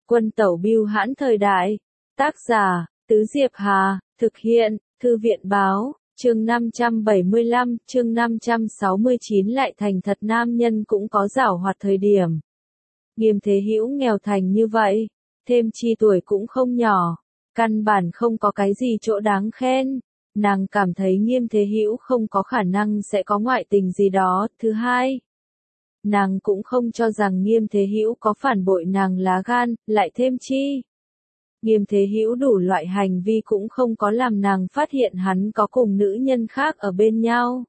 Quân tẩu bưu hãn thời đại. Tác giả, Tứ Diệp Hà, thực hiện, Thư viện báo, chương 575, chương 569 lại thành thật nam nhân cũng có giảo hoạt thời điểm. Nghiêm Thế Hữu nghèo thành như vậy, thêm chi tuổi cũng không nhỏ, căn bản không có cái gì chỗ đáng khen. Nàng cảm thấy Nghiêm Thế Hữu không có khả năng sẽ có ngoại tình gì đó. Thứ hai, nàng cũng không cho rằng Nghiêm Thế Hữu có phản bội nàng lá gan, lại thêm chi. Nghiêm Thế Hữu đủ loại hành vi cũng không có làm nàng phát hiện hắn có cùng nữ nhân khác ở bên nhau.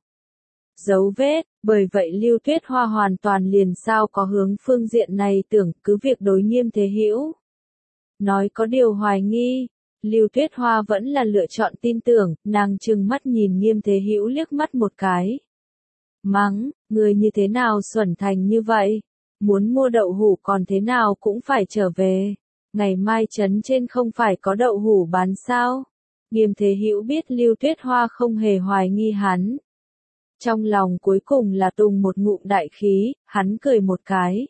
Dấu vết, bởi vậy Lưu Tuyết Hoa hoàn toàn liền sao có hướng phương diện này tưởng, cứ việc đối Nghiêm Thế Hữu nói có điều hoài nghi. Lưu Tuyết Hoa vẫn là lựa chọn tin tưởng, nàng trừng mắt nhìn Nghiêm Thế Hữu liếc mắt một cái. Mắng, người như thế nào xuẩn thành như vậy? Muốn mua đậu hũ còn thế nào cũng phải trở về. Ngày mai trấn trên không phải có đậu hũ bán sao? Nghiêm Thế Hữu biết Lưu Tuyết Hoa không hề hoài nghi hắn. Trong lòng cuối cùng là tùng một ngụm đại khí, hắn cười một cái.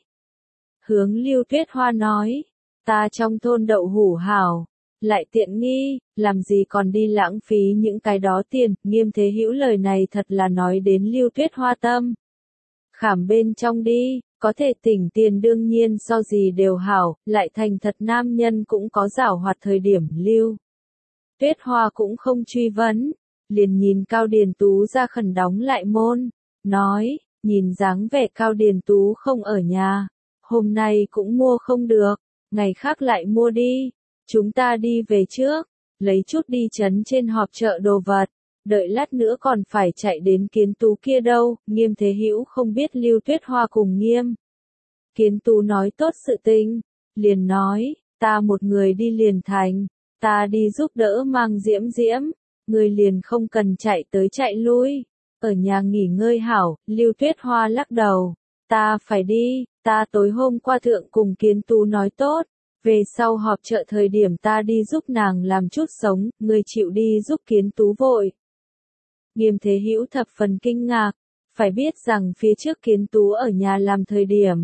Hướng Lưu Tuyết Hoa nói, ta trong thôn đậu hũ hảo, lại tiện nghi, làm gì còn đi lãng phí những cái đó tiền. Nghiêm Thế Hữu lời này thật là nói đến Lưu Tuyết Hoa tâm. Khảm bên trong đi, có thể tỉnh tiền đương nhiên so gì đều hảo, lại thành thật nam nhân cũng có giảo hoạt thời điểm. Lưu Tuyết Hoa cũng không truy vấn, liền nhìn Cao Điền Tú ra khẩn đóng lại môn, nói, nhìn dáng vẻ Cao Điền Tú không ở nhà, hôm nay cũng mua không được, ngày khác lại mua đi, chúng ta đi về trước, lấy chút đi trấn trên họp chợ đồ vật, đợi lát nữa còn phải chạy đến Kiến Tú kia đâu. Nghiêm Thế Hữu không biết Lưu Tuyết Hoa cùng Nghiêm Kiến Tú nói tốt sự tình, liền nói, ta một người đi liền thành, ta đi giúp đỡ mang Diễm Diễm, người liền không cần chạy tới chạy lui, ở nhà nghỉ ngơi hảo. Lưu Tuyết Hoa lắc đầu, ta phải đi, ta tối hôm qua thượng cùng Kiến Tú nói tốt, về sau họp chợ thời điểm ta đi giúp nàng làm chút sống, người chịu đi giúp Kiến Tú vội. Nghiêm Thế Hữu thập phần kinh ngạc, phải biết rằng phía trước Kiến Tú ở nhà làm thời điểm.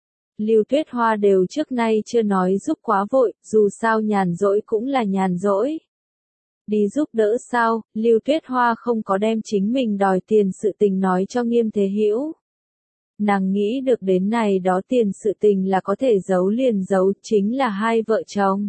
Lưu Tuyết Hoa đều trước nay chưa nói giúp quá vội, dù sao nhàn rỗi cũng là nhàn rỗi. Đi giúp đỡ sao? Lưu Tuyết Hoa không có đem chính mình đòi tiền sự tình nói cho Nghiêm Thế Hữu. Nàng nghĩ được đến này đó tiền sự tình là có thể giấu liền giấu, chính là hai vợ chồng.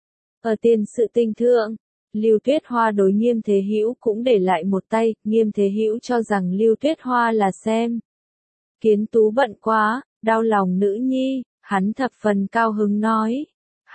Ở tiền sự tình thượng, Lưu Tuyết Hoa đối Nghiêm Thế Hữu cũng để lại một tay. Nghiêm Thế Hữu cho rằng Lưu Tuyết Hoa là xem Kiến Tú bận quá, đau lòng nữ nhi, hắn thập phần cao hứng nói.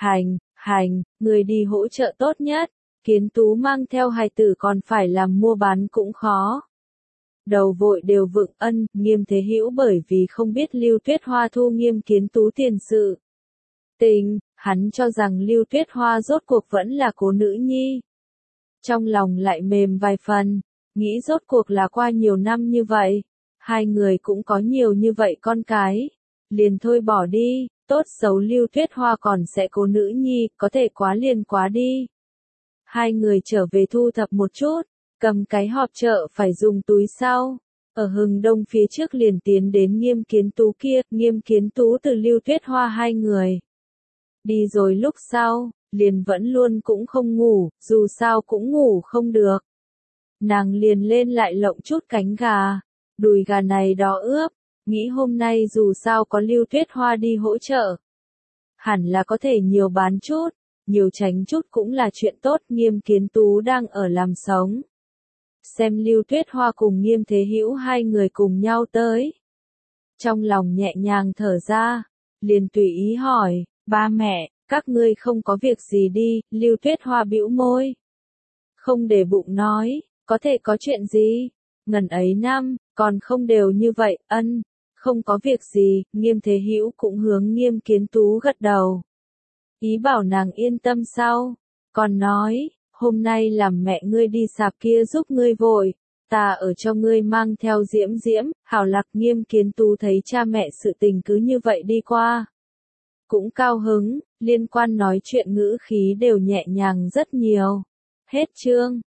Hành, người đi hỗ trợ tốt nhất, Kiến Tú mang theo hài tử còn phải làm mua bán cũng khó. Đầu vội đều vựng ân. Nghiêm Thế Hữu bởi vì không biết Lưu Tuyết Hoa thu Nghiêm Kiến Tú tiền sự tình, hắn cho rằng Lưu Tuyết Hoa rốt cuộc vẫn là cố nữ nhi. Trong lòng lại mềm vài phần, nghĩ rốt cuộc là qua nhiều năm như vậy, hai người cũng có nhiều như vậy con cái, liền thôi bỏ đi, tốt xấu Lưu Tuyết Hoa còn sẽ cố nữ nhi, có thể quá liền quá đi. Hai người trở về thu thập một chút, cầm cái hộp chợ phải dùng túi sau, ở Hừng Đông phía trước liền tiến đến Nghiêm Kiến Tú kia. Nghiêm Kiến Tú từ Lưu Tuyết Hoa hai người đi rồi lúc sau, liền vẫn luôn cũng không ngủ, dù sao cũng ngủ không được. Nàng liền lên lại lộng chút cánh gà, đùi gà này đó ướp, nghĩ hôm nay dù sao có Lưu Tuyết Hoa đi hỗ trợ, hẳn là có thể nhiều bán chút, nhiều tránh chút cũng là chuyện tốt. Nghiêm Kiến Tú đang ở làm sống, xem Lưu Tuyết Hoa cùng Nghiêm Thế Hữu hai người cùng nhau tới, trong lòng nhẹ nhàng thở ra, liền tùy ý hỏi, ba mẹ, các ngươi không có việc gì đi? Lưu Tuyết Hoa bĩu môi, không để bụng nói, có thể có chuyện gì? Ngần ấy năm, còn không đều như vậy. Ân, không có việc gì. Nghiêm Thế Hữu cũng hướng Nghiêm Kiến Tú gật đầu, ý bảo nàng yên tâm sau, còn nói, hôm nay làm mẹ ngươi đi sạp kia giúp ngươi vội, ta ở cho ngươi mang theo Diễm Diễm. Hảo lạc. Nghiêm Kiến Tú thấy cha mẹ sự tình cứ như vậy đi qua, cũng cao hứng, liên quan nói chuyện ngữ khí đều nhẹ nhàng rất nhiều. Hết chương.